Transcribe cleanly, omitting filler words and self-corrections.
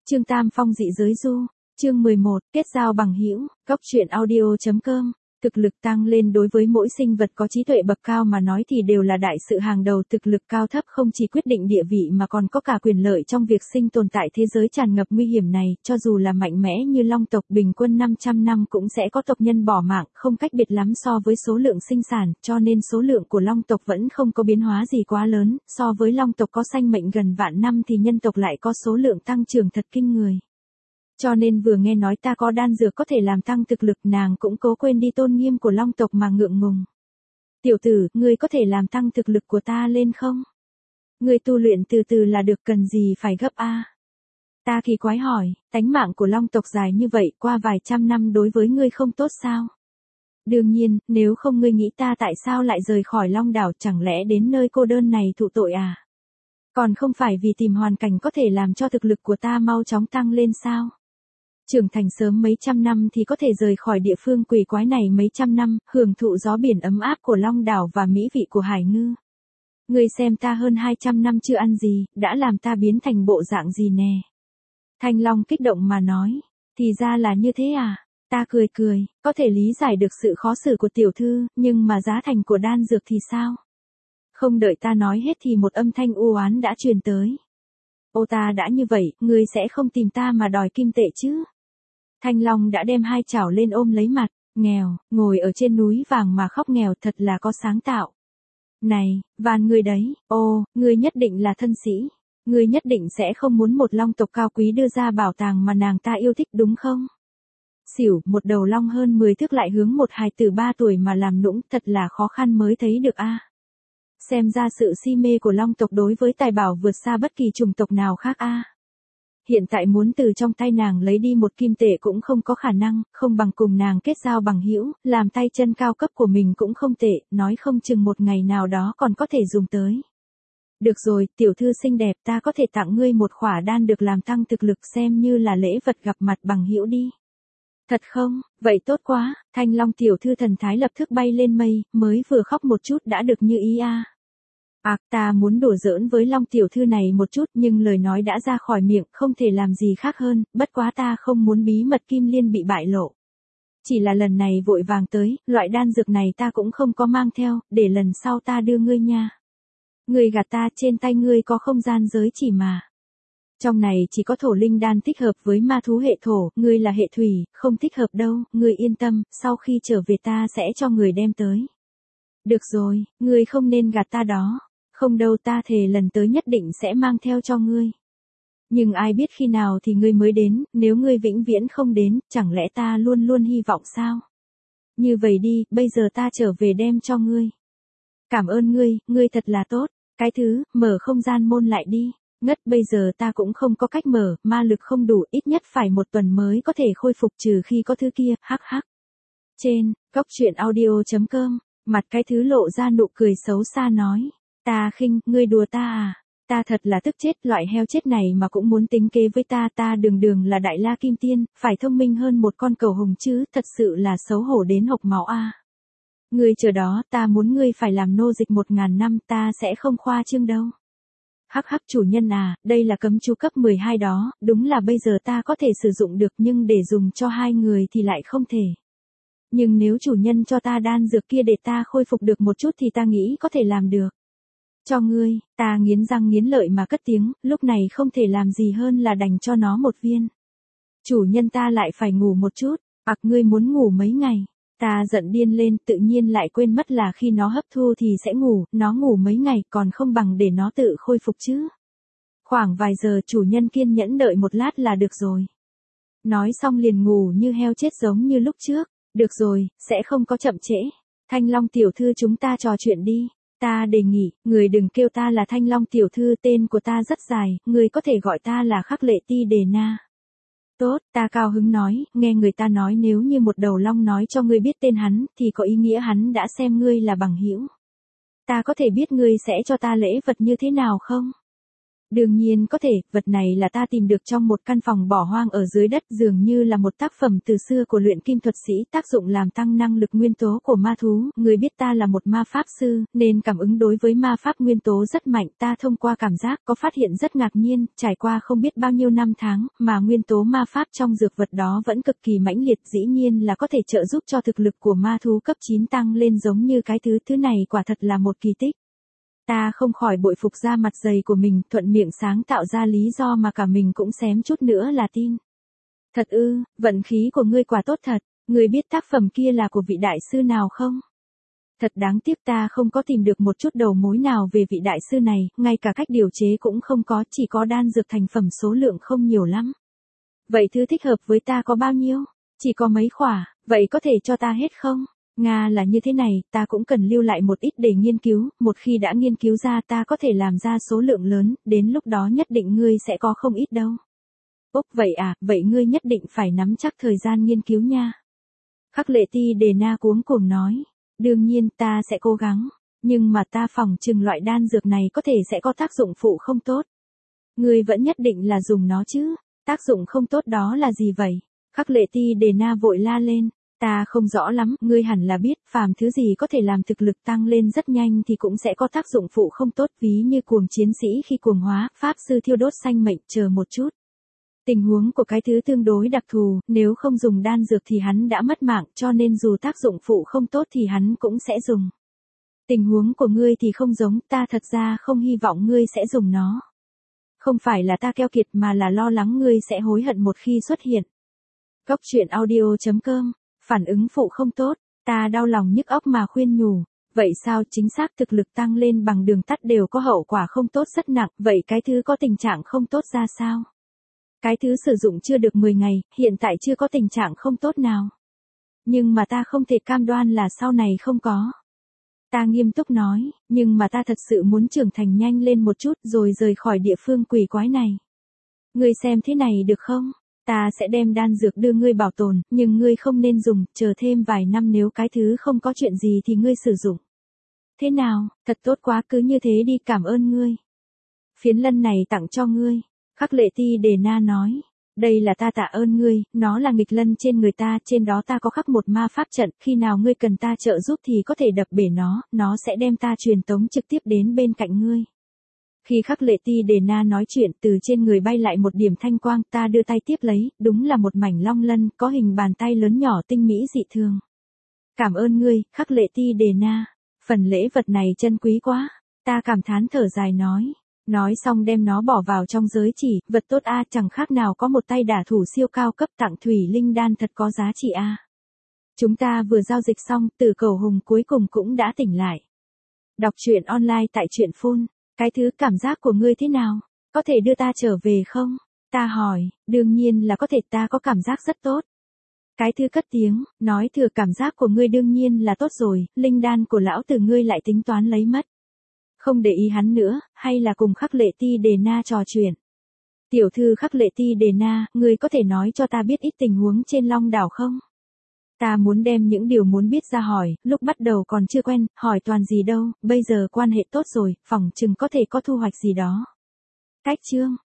Trương Tam Phong dị giới du, chương 11, kết giao bằng hữu, góc truyện audio.com. Thực lực tăng lên đối với mỗi sinh vật có trí tuệ bậc cao mà nói thì đều là đại sự hàng đầu. Thực lực cao thấp không chỉ quyết định địa vị mà còn có cả quyền lợi trong việc sinh tồn tại thế giới tràn ngập nguy hiểm này. Cho dù là mạnh mẽ như Long tộc bình quân 500 năm cũng sẽ có tộc nhân bỏ mạng, không cách biệt lắm so với số lượng sinh sản, cho nên số lượng của Long tộc vẫn không có biến hóa gì quá lớn. So với Long tộc có sanh mệnh gần vạn năm thì nhân tộc lại có số lượng tăng trưởng thật kinh người. Cho nên vừa nghe nói ta có đan dược có thể làm tăng thực lực, nàng cũng cố quên đi tôn nghiêm của Long tộc mà ngượng ngùng. Tiểu tử, ngươi có thể làm tăng thực lực của ta lên không? Ngươi tu luyện từ từ là được, cần gì phải gấp a? Ta kỳ quái hỏi, tánh mạng của Long tộc dài như vậy, qua vài trăm năm đối với ngươi không tốt sao? Đương nhiên, nếu không ngươi nghĩ ta tại sao lại rời khỏi Long đảo, chẳng lẽ đến nơi cô đơn này thụ tội à? Còn không phải vì tìm hoàn cảnh có thể làm cho thực lực của ta mau chóng tăng lên sao? Trưởng thành sớm mấy trăm năm thì có thể rời khỏi địa phương quỷ quái này mấy trăm năm, hưởng thụ gió biển ấm áp của Long đảo và mỹ vị của hải ngư. Ngươi xem ta hơn 200 năm chưa ăn gì, đã làm ta biến thành bộ dạng gì nè. Thanh Long kích động mà nói, thì ra là như thế à? Ta cười cười, có thể lý giải được sự khó xử của tiểu thư, nhưng mà giá thành của đan dược thì sao? Không đợi ta nói hết thì một âm thanh u oán đã truyền tới. Ô, ta đã như vậy, ngươi sẽ không tìm ta mà đòi kim tệ chứ? Thanh Long đã đem hai chảo lên ôm lấy mặt, nghèo, ngồi ở trên núi vàng mà khóc nghèo, thật là có sáng tạo. Này, van ngươi đấy, ô, ngươi nhất định là thân sĩ. Ngươi nhất định sẽ không muốn một long tộc cao quý đưa ra bảo tàng mà nàng ta yêu thích đúng không? Xỉu, một đầu long hơn 10 thước lại hướng một hài tử 3 tuổi mà làm nũng, thật là khó khăn mới thấy được a. Xem ra sự si mê của long tộc đối với tài bảo vượt xa bất kỳ chủng tộc nào khác a. Hiện tại muốn từ trong tay nàng lấy đi một kim tệ cũng không có khả năng, không bằng cùng nàng kết giao bằng hữu, làm tay chân cao cấp của mình cũng không tệ, nói không chừng một ngày nào đó còn có thể dùng tới. Được rồi, tiểu thư xinh đẹp, ta có thể tặng ngươi một khỏa đan được làm tăng thực lực, xem như là lễ vật gặp mặt bằng hữu đi. Thật không? Vậy tốt quá. Thanh Long tiểu thư thần thái lập tức bay lên mây, mới vừa khóc một chút đã được như ý a. Ta muốn đùa giỡn với Long tiểu thư này một chút, nhưng lời nói đã ra khỏi miệng, không thể làm gì khác hơn, bất quá ta không muốn bí mật Kim Liên bị bại lộ. Chỉ là lần này vội vàng tới, loại đan dược này ta cũng không có mang theo, để lần sau ta đưa ngươi nha. Ngươi gạt ta, trên tay ngươi có không gian giới chỉ mà. Trong này chỉ có thổ linh đan thích hợp với ma thú hệ thổ, ngươi là hệ thủy, không thích hợp đâu, ngươi yên tâm, sau khi trở về ta sẽ cho người đem tới. Được rồi, ngươi không nên gạt ta đó. Không đâu, ta thề lần tới nhất định sẽ mang theo cho ngươi. Nhưng ai biết khi nào thì ngươi mới đến, nếu ngươi vĩnh viễn không đến, chẳng lẽ ta luôn luôn hy vọng sao? Như vậy đi, bây giờ ta trở về đem cho ngươi. Cảm ơn ngươi thật là tốt. Cái thứ, mở không gian môn lại đi. Ngất, bây giờ ta cũng không có cách mở, ma lực không đủ, ít nhất phải 1 tuần mới có thể khôi phục, trừ khi có thứ kia, hắc hắc. Trên, góc truyện audio.com, mặt cái thứ lộ ra nụ cười xấu xa nói. Ta khinh, ngươi đùa ta à? Ta thật là tức chết, loại heo chết này mà cũng muốn tính kế với ta, ta đường là đại la kim tiên, phải thông minh hơn một con cầu hùng chứ, thật sự là xấu hổ đến hộc máu a. Ngươi chờ đó, ta muốn ngươi phải làm nô dịch 1000 năm, ta sẽ không khoa trương đâu. Hắc hắc, chủ nhân à, đây là cấm chú cấp 12 đó, đúng là bây giờ ta có thể sử dụng được, nhưng để dùng cho 2 người thì lại không thể. Nhưng nếu chủ nhân cho ta đan dược kia để ta khôi phục được một chút thì ta nghĩ có thể làm được. Cho ngươi, ta nghiến răng nghiến lợi mà cất tiếng, lúc này không thể làm gì hơn là đành cho nó một viên. Chủ nhân ta lại phải ngủ một chút, ngươi muốn ngủ mấy ngày. Ta giận điên lên, tự nhiên lại quên mất là khi nó hấp thu thì sẽ ngủ, nó ngủ mấy ngày còn không bằng để nó tự khôi phục chứ. Khoảng vài giờ, chủ nhân kiên nhẫn đợi một lát là được rồi. Nói xong liền ngủ như heo chết giống như lúc trước. Được rồi, sẽ không có chậm trễ. Thanh Long tiểu thư, chúng ta trò chuyện đi. Ta đề nghị, người đừng kêu ta là Thanh Long tiểu thư, tên của ta rất dài, người có thể gọi ta là Khắc Lệ Ti Đề Na. Tốt, ta cao hứng nói, nghe người ta nói nếu như một đầu long nói cho ngươi biết tên hắn, thì có ý nghĩa hắn đã xem ngươi là bằng hữu. Ta có thể biết ngươi sẽ cho ta lễ vật như thế nào không? Đương nhiên có thể, vật này là ta tìm được trong một căn phòng bỏ hoang ở dưới đất, dường như là một tác phẩm từ xưa của luyện kim thuật sĩ, tác dụng làm tăng năng lực nguyên tố của ma thú. Người biết ta là một ma pháp sư, nên cảm ứng đối với ma pháp nguyên tố rất mạnh. Ta thông qua cảm giác có phát hiện rất ngạc nhiên, trải qua không biết bao nhiêu năm tháng, mà nguyên tố ma pháp trong dược vật đó vẫn cực kỳ mãnh liệt, dĩ nhiên là có thể trợ giúp cho thực lực của ma thú cấp 9 tăng lên giống như cái thứ này quả thật là một kỳ tích. Ta không khỏi bội phục ra mặt dày của mình, thuận miệng sáng tạo ra lý do mà cả mình cũng xém chút nữa là tin. Thật ư, vận khí của ngươi quả tốt thật, ngươi biết tác phẩm kia là của vị đại sư nào không? Thật đáng tiếc ta không có tìm được một chút đầu mối nào về vị đại sư này, ngay cả cách điều chế cũng không có, chỉ có đan dược thành phẩm số lượng không nhiều lắm. Vậy thứ thích hợp với ta có bao nhiêu? Chỉ có mấy khỏa, vậy có thể cho ta hết không? Nga là như thế này, ta cũng cần lưu lại một ít để nghiên cứu, một khi đã nghiên cứu ra ta có thể làm ra số lượng lớn, đến lúc đó nhất định ngươi sẽ có không ít đâu. Úc vậy à, vậy ngươi nhất định phải nắm chắc thời gian nghiên cứu nha. Khắc Lệ Ti Đề Na cuống cuồng nói, đương nhiên ta sẽ cố gắng, nhưng mà ta phỏng chừng loại đan dược này có thể sẽ có tác dụng phụ không tốt. Ngươi vẫn nhất định là dùng nó chứ, tác dụng không tốt đó là gì vậy? Khắc Lệ Ti Đề Na vội la lên. Ta không rõ lắm, ngươi hẳn là biết, phàm thứ gì có thể làm thực lực tăng lên rất nhanh thì cũng sẽ có tác dụng phụ không tốt, ví như cuồng chiến sĩ khi cuồng hóa, pháp sư thiêu đốt sanh mệnh, chờ một chút. Tình huống của cái thứ tương đối đặc thù, nếu không dùng đan dược thì hắn đã mất mạng, cho nên dù tác dụng phụ không tốt thì hắn cũng sẽ dùng. Tình huống của ngươi thì không giống, ta thật ra không hy vọng ngươi sẽ dùng nó. Không phải là ta keo kiệt mà là lo lắng ngươi sẽ hối hận một khi xuất hiện. Góc truyện audio.com. Phản ứng phụ không tốt, ta đau lòng nhức óc mà khuyên nhủ. Vậy sao chính xác thực lực tăng lên bằng đường tắt đều có hậu quả không tốt rất nặng, vậy cái thứ có tình trạng không tốt ra sao? Cái thứ sử dụng chưa được 10 ngày, hiện tại chưa có tình trạng không tốt nào. Nhưng mà ta không thể cam đoan là sau này không có. Ta nghiêm túc nói, nhưng mà ta thật sự muốn trưởng thành nhanh lên một chút rồi rời khỏi địa phương quỷ quái này. Ngươi xem thế này được không? Ta sẽ đem đan dược đưa ngươi bảo tồn, nhưng ngươi không nên dùng, chờ thêm vài năm nếu cái thứ không có chuyện gì thì ngươi sử dụng. Thế nào, thật tốt quá, cứ như thế đi, cảm ơn ngươi. Phiến lân này tặng cho ngươi. Khắc Lệ Ti Đề Na nói, đây là ta tạ ơn ngươi, nó là nghịch lân trên người ta, trên đó ta có khắc một ma pháp trận, khi nào ngươi cần ta trợ giúp thì có thể đập bể nó sẽ đem ta truyền tống trực tiếp đến bên cạnh ngươi. Khi Khắc Lệ Ti Đề Na nói chuyện, từ trên người bay lại một điểm thanh quang, ta đưa tay tiếp lấy, đúng là một mảnh long lân, có hình bàn tay lớn nhỏ tinh mỹ dị thường. Cảm ơn ngươi, Khắc Lệ Ti Đề Na, phần lễ vật này chân quý quá, ta cảm thán thở dài nói. Nói xong đem nó bỏ vào trong giới chỉ, vật tốt a, chẳng khác nào có một tay đả thủ siêu cao cấp tặng thủy linh đan thật có giá trị a. Chúng ta vừa giao dịch xong, Tử Cẩu Hùng cuối cùng cũng đã tỉnh lại. Đọc truyện online tại truyện phun. Cái thứ cảm giác của ngươi thế nào? Có thể đưa ta trở về không? Ta hỏi, đương nhiên là có thể, ta có cảm giác rất tốt. Cái thứ cất tiếng, nói thừa cảm giác của ngươi đương nhiên là tốt rồi, linh đan của lão tử ngươi lại tính toán lấy mất. Không để ý hắn nữa, hay là cùng Khắc Lệ Ti Đề Na trò chuyện. Tiểu thư Khắc Lệ Ti Đề Na, ngươi có thể nói cho ta biết ít tình huống trên Long đảo không? Ta muốn đem những điều muốn biết ra hỏi, lúc bắt đầu còn chưa quen, hỏi toàn gì đâu, bây giờ quan hệ tốt rồi, phỏng chừng có thể có thu hoạch gì đó. Cách chương